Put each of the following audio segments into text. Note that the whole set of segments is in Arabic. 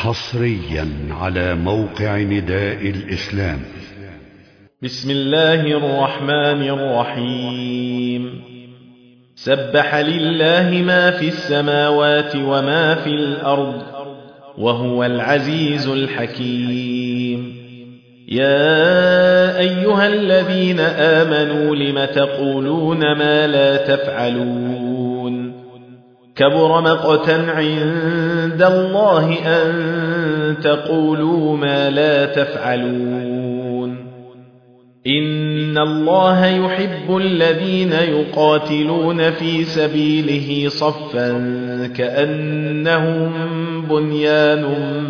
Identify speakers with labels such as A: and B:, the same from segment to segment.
A: حصريا على موقع نداء الإسلام.
B: بسم الله الرحمن الرحيم. سبح لله ما في السماوات وما في الأرض وهو العزيز الحكيم. يا أيها الذين آمنوا لم تقولون ما لا تفعلون؟ كبر مقتا عند الله أن تقولوا ما لا تفعلون. إن الله يحب الذين يقاتلون في سبيله صفا كأنهم بنيان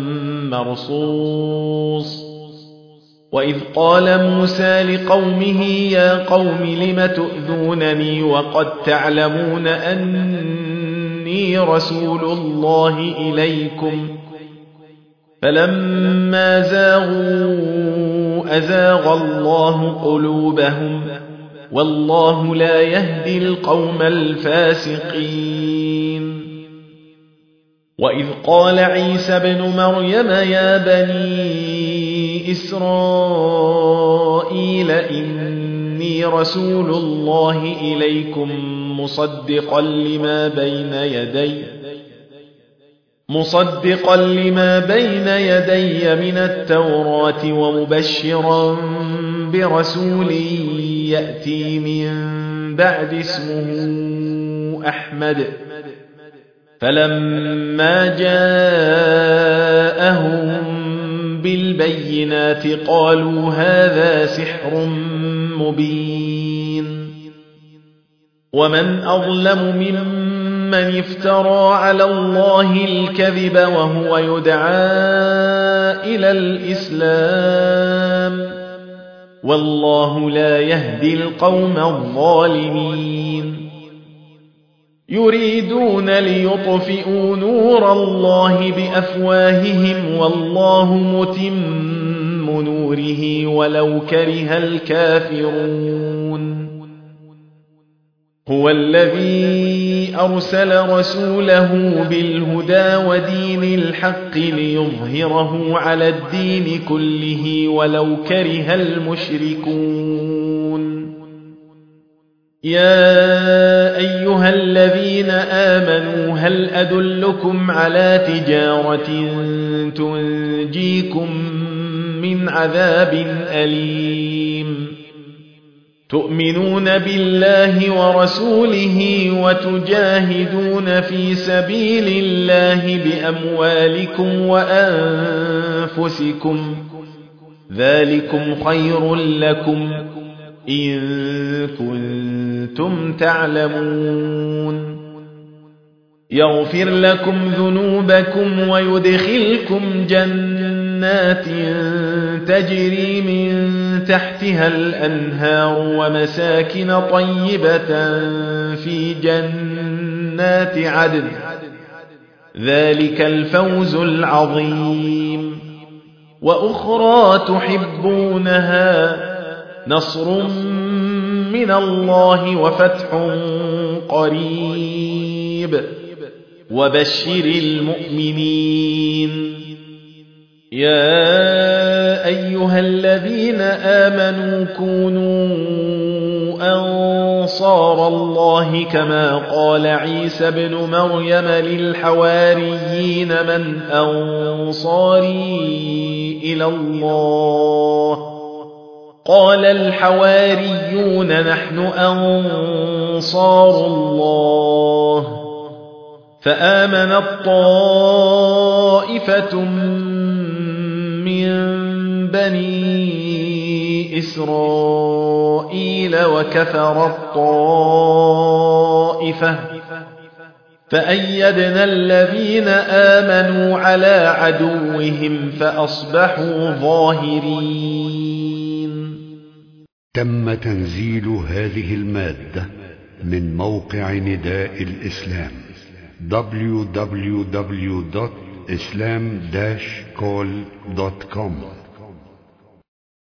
B: مرصوص. وإذ قال موسى لقومه يا قوم لم تؤذونني وقد تعلمون أني رسول الله إليكم فلما زاغوا أزاغ الله قلوبهم والله لا يهدي القوم الفاسقين. وإذ قال عيسى بن مريم يا بني إسرائيل إني رسول الله إليكم مصدقا لما بين يدي من التوراة ومبشرا برسول يأتي من بعد اسمه أحمد. فلما جاءهم بالبينات قالوا هذا سحر مبين. ومن أظلم ممن افترى على الله الكذب وهو يدعى إلى الإسلام والله لا يهدي القوم الظالمين. يريدون ليطفئوا نور الله بأفواههم والله متم نوره ولو كره الكافرون. هو الذي أرسل رسوله بالهدى ودين الحق ليظهره على الدين كله ولو كره المشركون. يا أيها الذين آمنوا هل أدلكم على تجارة تنجيكم من عذاب أليم؟ تؤمنون بالله ورسوله وتجاهدون في سبيل الله بأموالكم وأنفسكم ذلكم خير لكم إن كنتم تعلمون. يغفر لكم ذنوبكم ويدخلكم جنات تجري من تحتها الأنهار ومساكن طيبة في جنات عدن ذلك الفوز العظيم. وأخرى تحبونها نصر من الله وفتح قريب وبشر المؤمنين. يا أيها الذين آمنوا كونوا أنصار الله كما قال عيسى بن مريم للحواريين من أنصاري إلى الله؟ قال الحواريون نحن أنصار الله. فآمنت طائفة من بني إسرائيل وكفرت طائفة فأيدنا الذين آمنوا على عدوهم فأصبحوا ظاهرين.
A: تم تنزيل هذه المادة من موقع نداء الإسلام www.islam-call.com